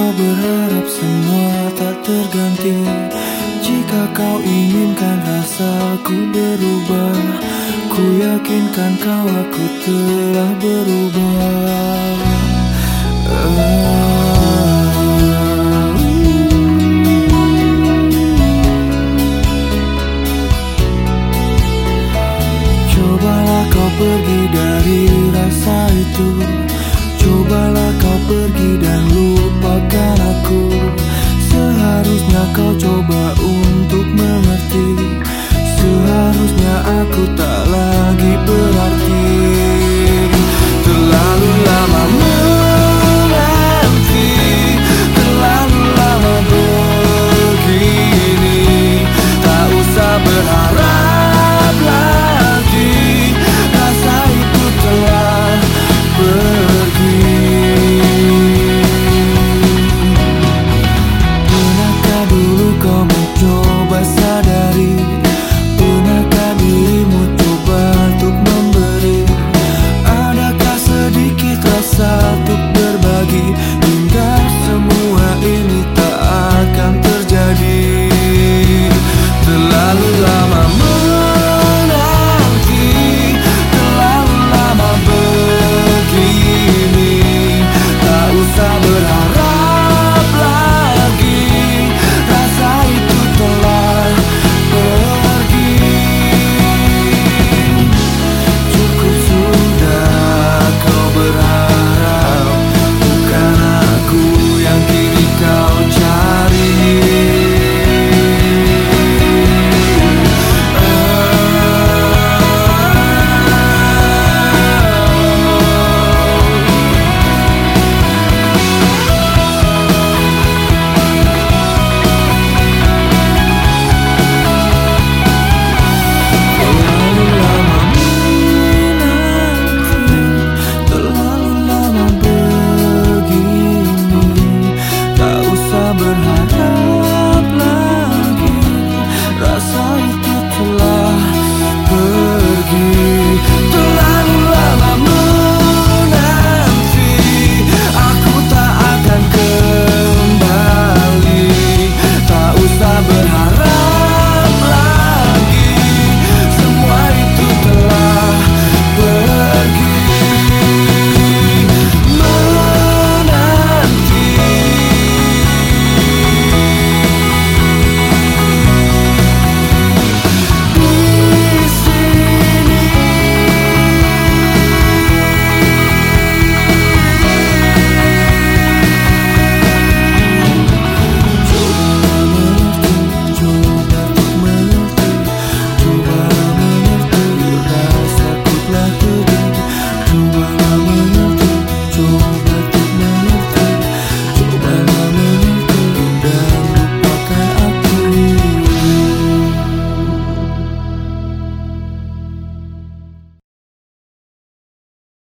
kau berharap semua tak terganti. Jika kau inginkan rasaku berubah, ku yakinkan kau aku telah berubah. Cobalah kau pergi dari rasa itu. Cobalah kau pergi dan lupakan aku. Seharusnya kau coba untuk mengerti. Seharusnya aku tak lagi berarti. Terlalu lama menanti, terlalu lama begini. Tak usah berharap lagi, rasa itu telah pergi. Pernahkah dulu kau mencoba sadari? Pernahkah dirimu coba untuk memberi? Adakah sedikit rasa untuk berbagi? Hingga semua ini tak akan terjadi. Terlalu lama menanti, terlalu lama begini. Tak usah berharap lagi, rasa itu telah pergi. Cukup sudah kau berharap, bukan aku yang kini kau cari. Terlalu lama begini, tak usah berharap